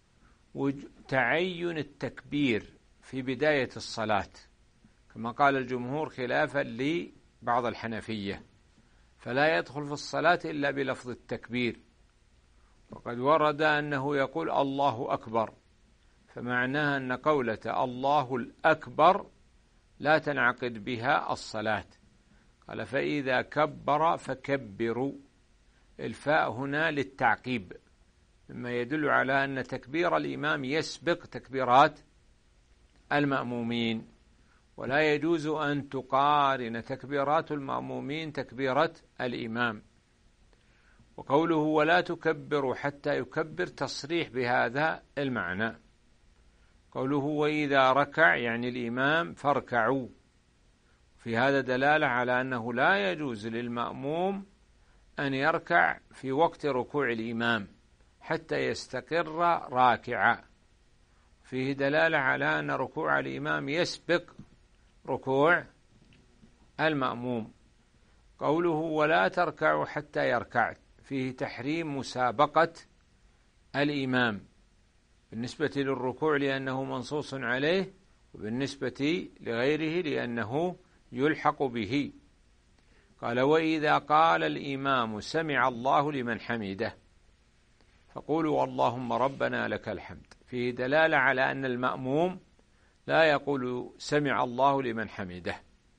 تعين التكبير في بداية الصلاة، كما قال الجمهور خلافا لبعض الحنفية، فلا يدخل في الصلاة إلا بلفظ التكبير. وقد ورد أنه يقول الله أكبر، فمعناها أن قولة الله الأكبر لا تنعقد بها الصلاة. قال فإذا كبر فكبروا، الفاء هنا للتعقيب، مما يدل على أن تكبير الإمام يسبق تكبيرات المأمومين، ولا يجوز أن تقارن تكبيرات المأمومين تكبيرة الإمام. وقوله ولا تكبروا حتى يكبر تصريح بهذا المعنى. قوله وإذا ركع يعني الإمام فاركعوا، في هذا دلالة على أنه لا يجوز للمأموم أن يركع في وقت ركوع الإمام حتى يستقر راكعا، فيه دلالة على أن ركوع الإمام يسبق ركوع المأموم. قوله ولا تركعوا حتى يركع، فيه تحريم مسابقة الإمام بالنسبة للركوع لأنه منصوص عليه، وبالنسبة لغيره لأنه يلحق به. قال وإذا قال الإمام سمع الله لمن حمده فقولوا اللهم ربنا لك الحمد، فيه دلالة على أن المأموم لا يقول سمع الله لمن حمده.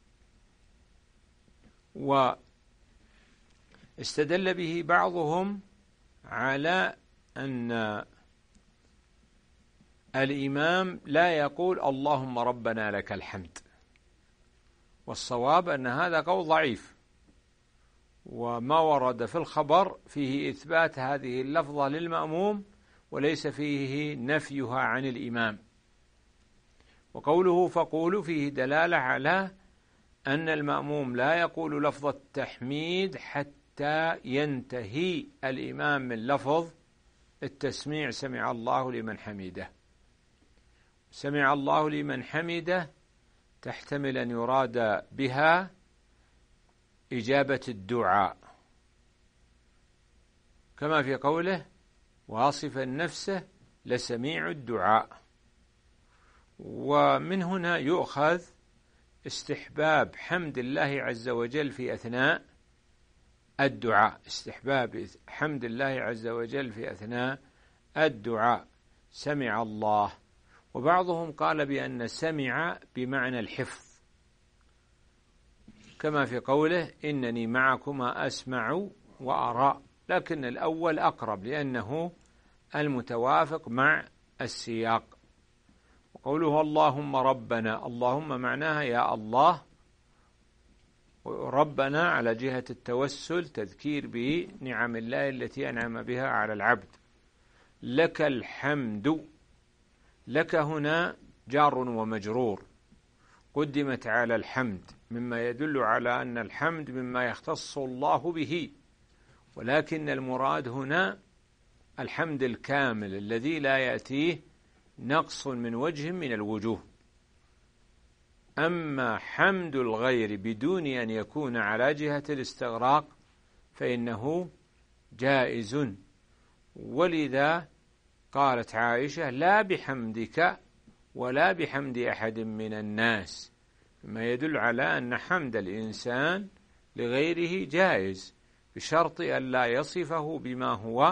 واستدل به بعضهم على أن الإمام لا يقول اللهم ربنا لك الحمد، والصواب أن هذا قول ضعيف، وما ورد في الخبر فيه إثبات هذه اللفظة للمأموم وليس فيه نفيها عن الإمام. وقوله فقولوا فيه دلالة على أن المأموم لا يقول لفظ التحميد حتى ينتهي الإمام من لفظ التسميع سمع الله لمن حمده. سمع الله لمن حمده تحتمل أن يراد بها إجابة الدعاء، كما في قوله واصفا نفسه لسميع الدعاء. ومن هنا يؤخذ استحباب حمد الله عز وجل في أثناء الدعاء، استحباب حمد الله عز وجل في أثناء الدعاء سمع الله. وبعضهم قال بأن سمع بمعنى الحفظ، كما في قوله إنني معكما أسمع وأرى، لكن الأول أقرب لأنه المتوافق مع السياق. وقوله اللهم ربنا، اللهم معناها يا الله، وربنا على جهة التوسل تذكير بنعم الله التي أنعم بها على العبد. لك الحمد، لك هنا جار ومجرور، قدمت على الحمد، مما يدل على أن الحمد مما يختص الله به، ولكن المراد هنا الحمد الكامل الذي لا يأتيه نقص من وجه من الوجوه. أما حمد الغير بدون أن يكون على جهة الاستغراق فإنه جائز، ولذا قالت عائشة: لا بحمدك ولا بحمد أحد من الناس، ما يدل على أن حمد الإنسان لغيره جائز بشرط أن لا يصفه بما هو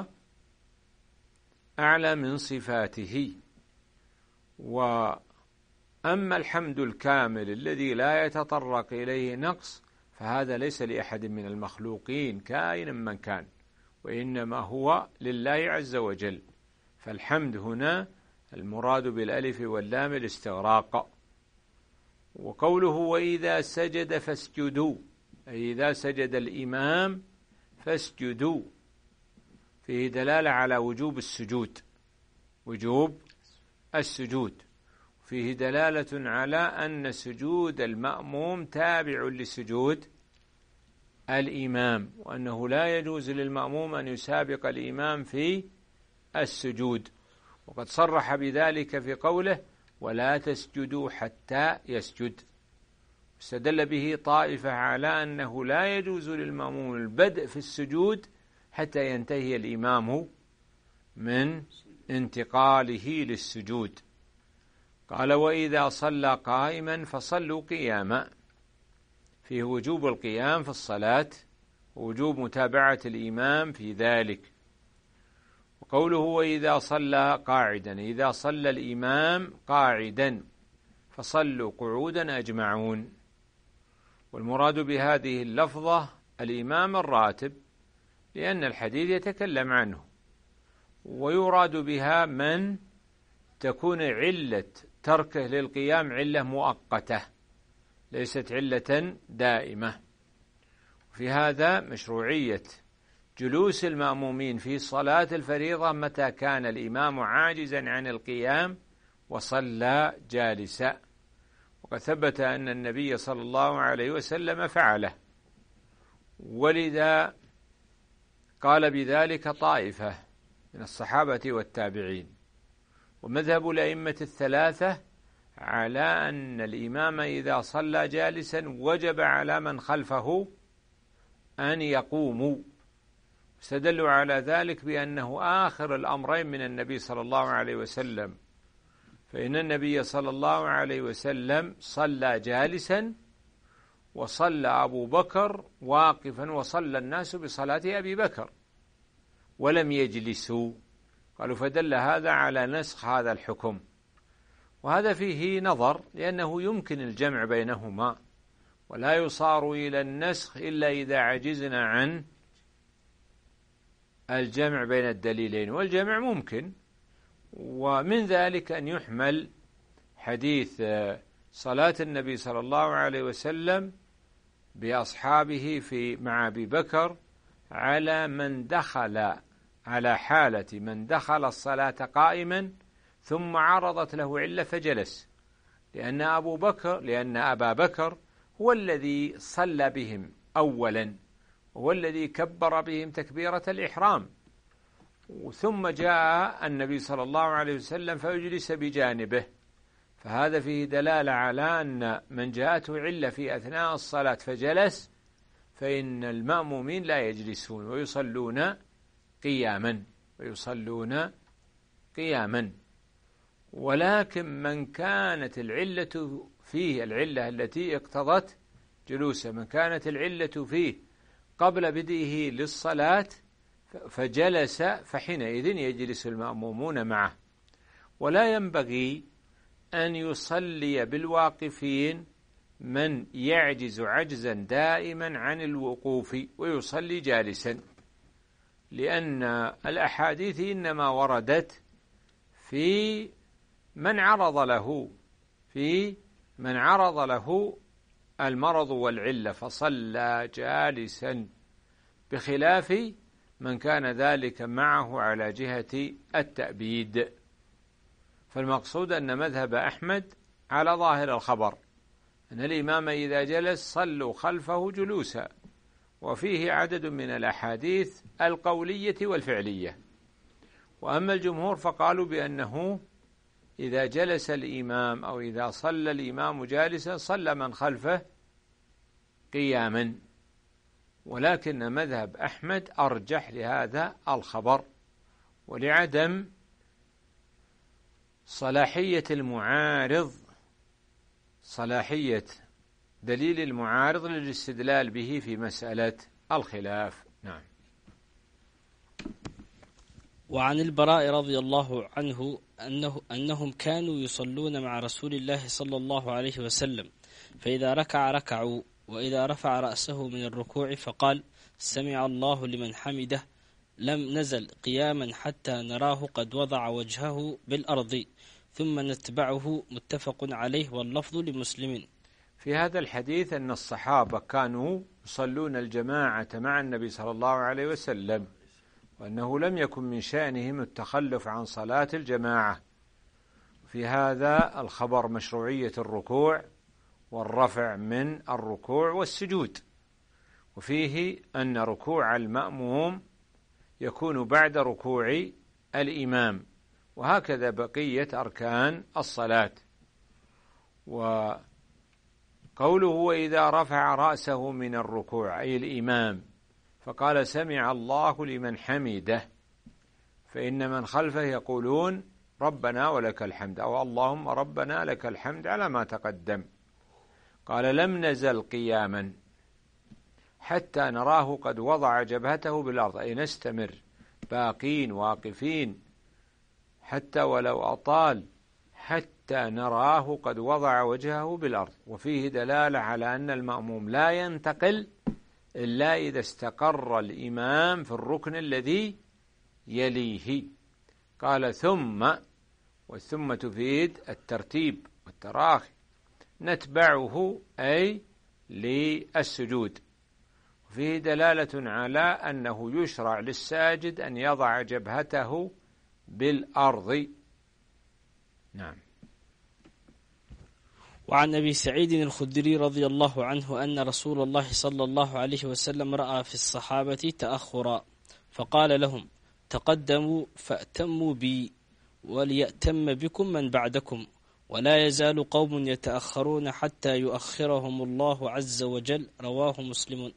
أعلى من صفاته. وأما الحمد الكامل الذي لا يتطرق إليه نقص فهذا ليس لأحد من المخلوقين كائنا من كان، وإنما هو لله عز وجل. فالحمد هنا المراد بالألف واللام الاستغراق. وقوله: وإذا سجد فاسجدوا، أي إذا سجد الإمام فاسجدوا، فيه دلالة على وجوب السجود، وجوب السجود، فيه دلالة على أن سجود المأموم تابع لسجود الإمام، وأنه لا يجوز للمأموم أن يسابق الإمام في السجود. وقد صرح بذلك في قوله: ولا تسجدوا حتى يسجد. استدل به طائفة على أنه لا يجوز للمأموم البدء في السجود حتى ينتهي الإمام من انتقاله للسجود. قال: وإذا صلى قائما فصلوا قياما، فيه وجوب القيام في الصلاة ووجوب متابعة الإمام في ذلك. وقوله: وإذا صلى قاعدا، إذا صلى الإمام قاعدا فصلوا قعودا أجمعون. والمراد بهذه اللفظة الإمام الراتب، لأن الحديث يتكلم عنه، ويراد بها من تكون علة تركه للقيام علة مؤقتة ليست علة دائمة. في هذا مشروعية جلوس المأمومين في صلاة الفريضة متى كان الإمام عاجزا عن القيام وصلى جالسا، وقد ثبت أن النبي صلى الله عليه وسلم فعله، ولذا قال بذلك طائفة من الصحابة والتابعين. ومذهب الأئمة الثلاثة على أن الإمام إذا صلى جالسا وجب على من خلفه أن يقوموا، استدلوا على ذلك بأنه آخر الأمرين من النبي صلى الله عليه وسلم، فإن النبي صلى الله عليه وسلم صلى جالسا، وصلى أبو بكر واقفا، وصلى الناس بصلاة أبي بكر ولم يجلسوا. قالوا: فدل هذا على نسخ هذا الحكم. وهذا فيه نظر، لأنه يمكن الجمع بينهما، ولا يصار إلى النسخ إلا إذا عجزنا عن الجمع بين الدليلين، والجمع ممكن. ومن ذلك أن يحمل حديث صلاة النبي صلى الله عليه وسلم بأصحابه مع أبي بكر على حالة من دخل الصلاة قائما ثم عرضت له علة فجلس، لأن أبا بكر هو الذي صلى بهم أولا، هو الذي كبر بهم تكبيرة الإحرام، ثم جاء النبي صلى الله عليه وسلم فيجلس بجانبه. فهذا فيه دلالة على أن من جاءته علة في أثناء الصلاة فجلس فإن المأمومين لا يجلسون ويصلون قياما. ولكن من كانت العلة فيه العلة التي اقتضت جلوسه، من كانت العلة فيه قبل بدئه للصلاة فجلس، فحينئذ يجلس المأمومون معه. ولا ينبغي أن يصلي بالواقفين من يعجز عجزا دائما عن الوقوف ويصلي جالسا، لأن الأحاديث إنما وردت في من عرض له المرض والعلة فصلى جالسا، بخلاف من كان ذلك معه على جهة التأبيد. فالمقصود أن مذهب أحمد على ظاهر الخبر أن الإمام إذا جلس صلوا خلفه جلوسا، وفيه عدد من الأحاديث القولية والفعلية. وأما الجمهور فقالوا بأنه إذا جلس الإمام أو إذا صلى الإمام جالسا صلى من خلفه قياما، ولكن مذهب أحمد أرجح لهذا الخبر، ولعدم صلاحية المعارض، صلاحية دليل المعارض للاستدلال به في مسألة الخلاف. نعم. وعن البراء رضي الله عنه أنهم كانوا يصلون مع رسول الله صلى الله عليه وسلم، فإذا ركع ركعوا، وإذا رفع رأسه من الركوع فقال سمع الله لمن حمده لم نزل قياما حتى نراه قد وضع وجهه بالأرض ثم نتبعه، متفق عليه واللفظ لمسلم. في هذا الحديث أن الصحابة كانوا يصلون الجماعة مع النبي صلى الله عليه وسلم، وأنه لم يكن من شأنهم التخلف عن صلاة الجماعة. في هذا الخبر مشروعية الركوع والرفع من الركوع والسجود، وفيه أن ركوع المأموم يكون بعد ركوع الإمام، وهكذا بقية أركان الصلاة. وقوله وإذا رفع رأسه من الركوع أي الإمام فقال سمع الله لمن حمده، فإن من خلفه يقولون ربنا ولك الحمد أو اللهم ربنا لك الحمد على ما تقدم. قال لم نزل قياما حتى نراه قد وضع جبهته بالأرض، أي نستمر باقين واقفين حتى ولو أطال حتى نراه قد وضع وجهه بالأرض. وفيه دلالة على أن المأموم لا ينتقل إلا إذا استقر الإمام في الركن الذي يليه. قال ثم، والثم تفيد الترتيب والتراخي، نتبعه أي للسجود. وفيه دلالة على أنه يشرع للساجد أن يضع جبهته بالأرض. نعم. وعن أبي سعيد الخدري رضي الله عنه أن رسول الله صلى الله عليه وسلم رأى في الصحابة تأخرا فقال لهم تقدموا فأتموا بي وليأتم بكم من بعدكم، ولا يزال قوم يتأخرون حتى يؤخرهم الله عز وجل. رواه مسلم.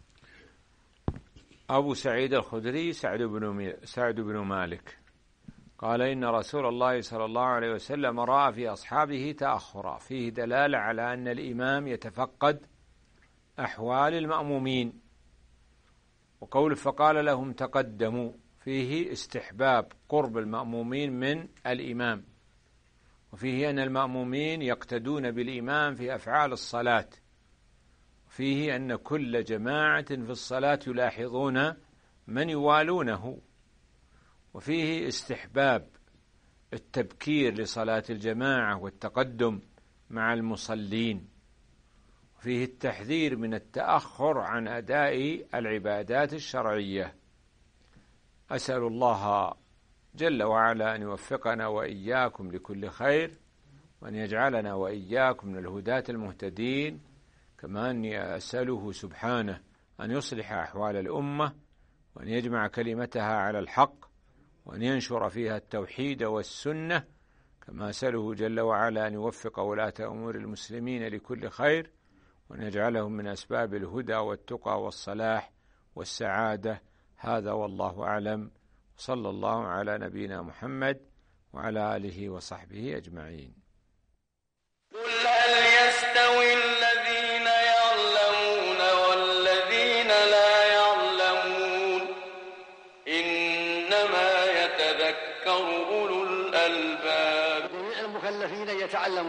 أبو سعيد الخدري سعد بن مالك قال إن رسول الله صلى الله عليه وسلم رأى في أصحابه تأخرا، فيه دلالة على أن الإمام يتفقد أحوال المأمومين. وقول فقال لهم تقدموا فيه استحباب قرب المأمومين من الإمام، وفيه أن المأمومين يقتدون بالإمام في أفعال الصلاة، وفيه أن كل جماعة في الصلاة يلاحظون من يوالونه، وفيه استحباب التبكير لصلاة الجماعة والتقدم مع المصلين، وفيه التحذير من التأخر عن أداء العبادات الشرعية. أسأل الله جل وعلا أن يوفقنا وإياكم لكل خير، وأن يجعلنا وإياكم من الهداة المهتدين، كما أني أسأله سبحانه أن يصلح أحوال الأمة، وأن يجمع كلمتها على الحق، وأن ينشر فيها التوحيد والسنة، كما أسأله جل وعلا أن يوفق ولاة أمور المسلمين لكل خير، وأن يجعلهم من أسباب الهدى والتقى والصلاح والسعادة. هذا والله أعلم، صلى الله على نبينا محمد وعلى آله وصحبه أجمعين. قل هل يستوي الذين يعلمون والذين لا يعلمون إنما يتذكر أولو الألباب. المكلفين يتعلمون